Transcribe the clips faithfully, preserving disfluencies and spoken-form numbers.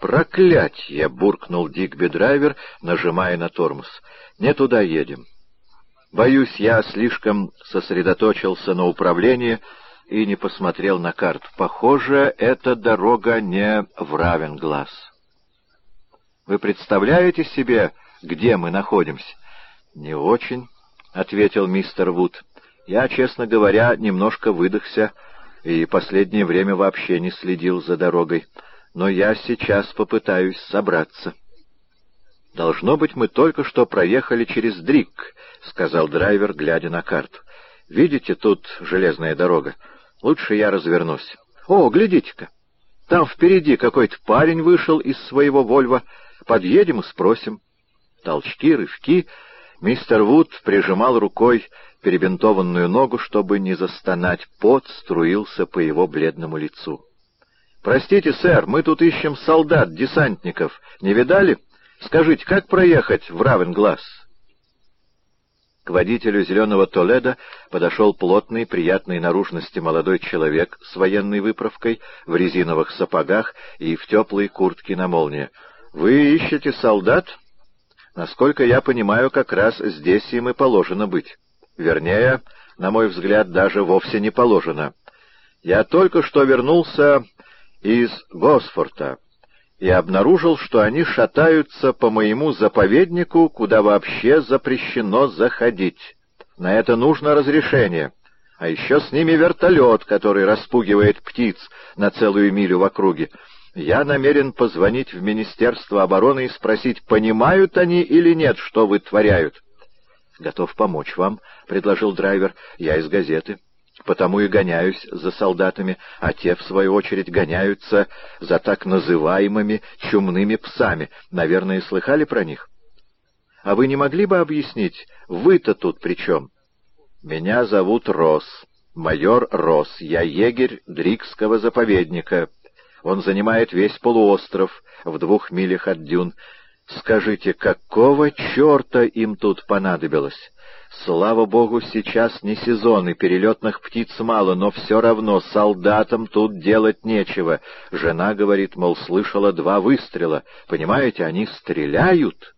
«Проклятье!» — буркнул Дигби-драйвер, нажимая на тормоз. «Не туда едем. Боюсь, я слишком сосредоточился на управлении и не посмотрел на карту. Похоже, эта дорога не в Равенгласс. Вы представляете себе, где мы находимся?» «Не очень», — ответил мистер Вуд. «Я, честно говоря, немножко выдохся и последнее время вообще не следил за дорогой. Но я сейчас попытаюсь собраться». «Должно быть, мы только что проехали через Дрик», — сказал драйвер, глядя на карту. «Видите, тут железная дорога. Лучше я развернусь. О, глядите-ка! Там впереди какой-то парень вышел из своего Вольво. Подъедем и спросим». Толчки, рывки. Мистер Вуд прижимал рукой перебинтованную ногу, чтобы не застонать. Пот струился по его бледному лицу. «Простите, сэр, мы тут ищем солдат, десантников. Не видали? Скажите, как проехать в Равенгласс?» К водителю зеленого Толедо подошел плотный, приятной наружности молодой человек с военной выправкой, в резиновых сапогах и в теплой куртке на молнии. «Вы ищете солдат? Насколько я понимаю, как раз здесь им и положено быть. Вернее, на мой взгляд, даже вовсе не положено. Я только что вернулся из Госфорта и обнаружил, что они шатаются по моему заповеднику, куда вообще запрещено заходить. На это нужно разрешение. А еще с ними вертолет, который распугивает птиц на целую милю в округе. Я намерен позвонить в Министерство обороны и спросить, понимают они или нет, что вытворяют». «Готов помочь вам», — предложил драйвер. «Я из газеты. Потому и гоняюсь за солдатами, а те, в свою очередь, гоняются за так называемыми чумными псами. Наверное, слыхали про них? А вы не могли бы объяснить, вы-то тут при чем?» «Меня зовут Росс, майор Росс. Я егерь Дрикского заповедника. Он занимает весь полуостров в двух милях от дюн. Скажите, какого черта им тут понадобилось? Слава богу, сейчас не сезон, и перелетных птиц мало, но все равно солдатам тут делать нечего. Жена говорит, мол, слышала два выстрела. Понимаете, они стреляют».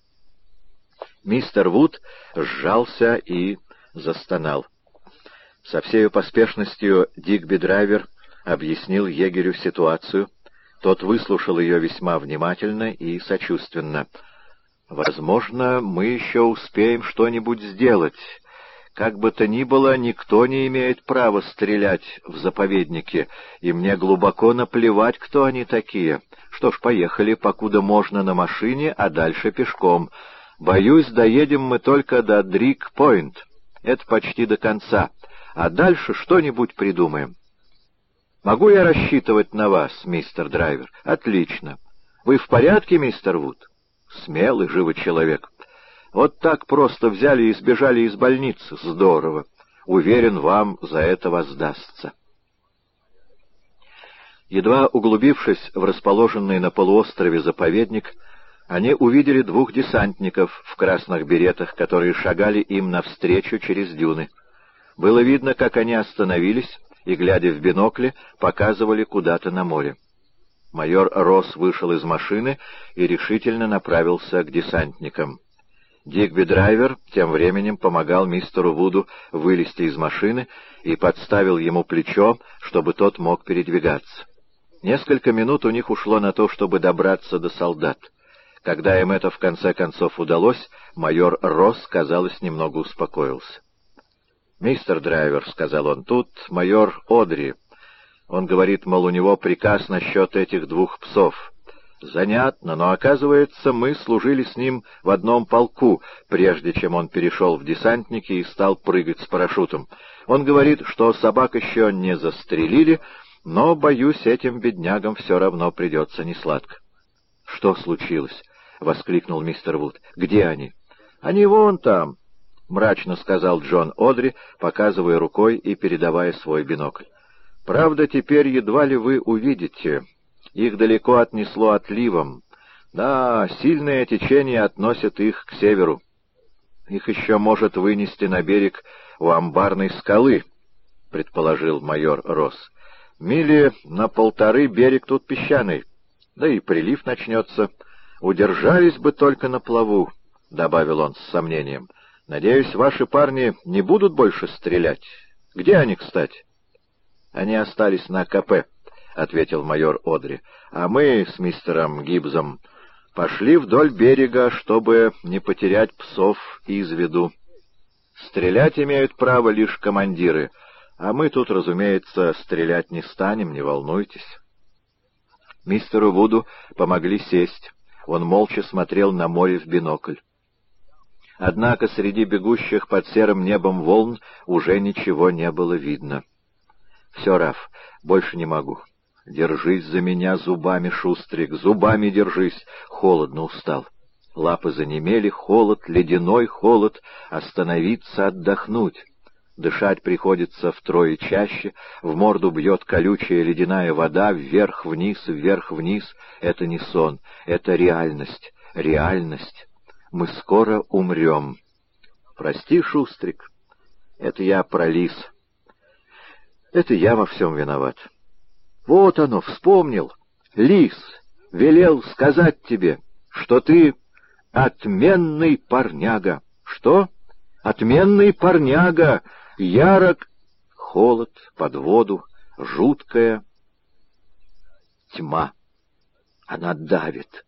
Мистер Вуд сжался и застонал. Со всей поспешностью Дигби-драйвер объяснил егерю ситуацию. Тот выслушал ее весьма внимательно и сочувственно. «Возможно, мы еще успеем что-нибудь сделать. Как бы то ни было, никто не имеет права стрелять в заповеднике, и мне глубоко наплевать, кто они такие. Что ж, поехали, покуда можно, на машине, а дальше пешком. Боюсь, доедем мы только до Дрик-Пойнт. Это почти до конца. А дальше что-нибудь придумаем». «Могу я рассчитывать на вас, мистер драйвер?» «Отлично. Вы в порядке, мистер Вуд?» «Смелый, живой человек. Вот так просто взяли и сбежали из больницы. Здорово. Уверен, вам за это воздастся». Едва углубившись в расположенный на полуострове заповедник, они увидели двух десантников в красных беретах, которые шагали им навстречу через дюны. Было видно, как они остановились, и, глядя в бинокли, показывали куда-то на море. Майор Росс вышел из машины и решительно направился к десантникам. Дигби-драйвер тем временем помогал мистеру Вуду вылезти из машины и подставил ему плечо, чтобы тот мог передвигаться. Несколько минут у них ушло на то, чтобы добраться до солдат. Когда им это в конце концов удалось, майор Росс, казалось, немного успокоился. «Мистер драйвер», — сказал он, — «тут майор Одри. Он говорит, мол, у него приказ насчет этих двух псов. Занятно, но, оказывается, мы служили с ним в одном полку, прежде чем он перешел в десантники и стал прыгать с парашютом. Он говорит, что собак еще не застрелили, но, боюсь, этим беднягам все равно придется несладко». «Что случилось?» — воскликнул мистер Вуд. «Где они?» «Они вон там», — мрачно сказал Джон Одри, показывая рукой и передавая свой бинокль. «Правда, теперь едва ли вы увидите. Их далеко отнесло отливом. Да, сильное течение относит их к северу. Их еще может вынести на берег у амбарной скалы», — предположил майор Росс. «Мили на полторы берег тут песчаный. Да и прилив начнется. Удержались бы только на плаву, — добавил он с сомнением. Надеюсь, ваши парни не будут больше стрелять. Где они, кстати? Они остались на КП, — ответил майор Одри. А мы с мистером Гибзом пошли вдоль берега, чтобы не потерять псов из виду. Стрелять имеют право лишь командиры, а мы тут, разумеется, стрелять не станем, не волнуйтесь. Мистеру Вуду помогли сесть. Он молча смотрел на море в бинокль. Однако среди бегущих под серым небом волн уже ничего не было видно. «Все, Раф, больше не могу. Держись за меня зубами, Шустрик, зубами держись!» Холодно устал. Лапы занемели, холод, ледяной холод, остановиться, отдохнуть. Дышать приходится втрое чаще, в морду бьет колючая ледяная вода, вверх-вниз, вверх-вниз. Это не сон, это реальность, реальность. Мы скоро умрем. Прости, Шустрик, это я про лис. Это я во всем виноват. Вот оно, вспомнил. Лис велел сказать тебе, что ты отменный парняга. Что? Отменный парняга! Ярок, холод, под воду, жуткая тьма. Она давит.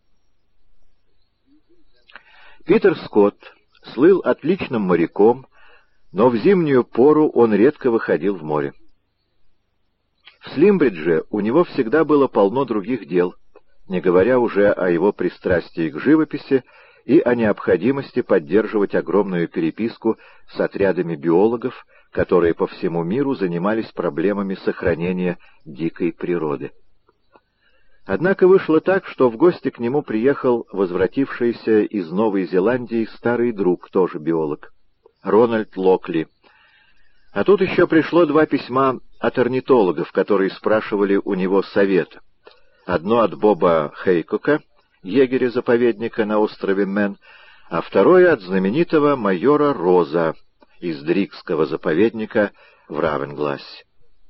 Питер Скотт слыл отличным моряком, но в зимнюю пору он редко выходил в море. В Слимбридже у него всегда было полно других дел, не говоря уже о его пристрастии к живописи и о необходимости поддерживать огромную переписку с отрядами биологов, которые по всему миру занимались проблемами сохранения дикой природы. Однако вышло так, что в гости к нему приехал возвратившийся из Новой Зеландии старый друг, тоже биолог, Рональд Локли. А тут еще пришло два письма от орнитологов, которые спрашивали у него совета. Одно от Боба Хейкока, егеря-заповедника на острове Мэн, а второе от знаменитого майора Роза из Дрикского заповедника в Равенглассе.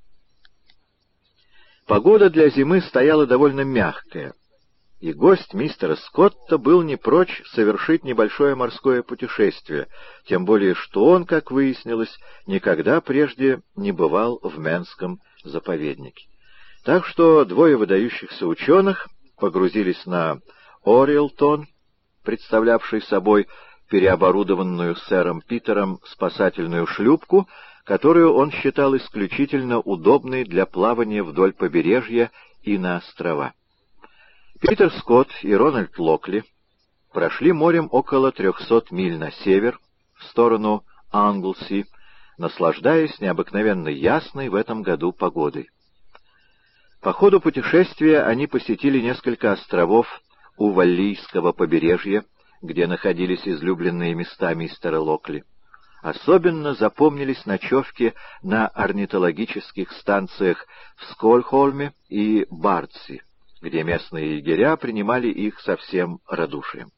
Погода для зимы стояла довольно мягкая, и гость мистера Скотта был не прочь совершить небольшое морское путешествие, тем более что он, как выяснилось, никогда прежде не бывал в Мэнском заповеднике. Так что двое выдающихся ученых погрузились на Ориэлтон, представлявший собой переоборудованную сэром Питером спасательную шлюпку, которую он считал исключительно удобной для плавания вдоль побережья и на острова. Питер Скотт и Рональд Локли прошли морем около трехсот миль на север, в сторону Англси, наслаждаясь необыкновенно ясной в этом году погодой. По ходу путешествия они посетили несколько островов у Валлийского побережья, где находились излюбленные места мистера Локли. Особенно запомнились ночевки на орнитологических станциях в Скольхольме и Бартси, где местные егеря принимали их со всем радушием.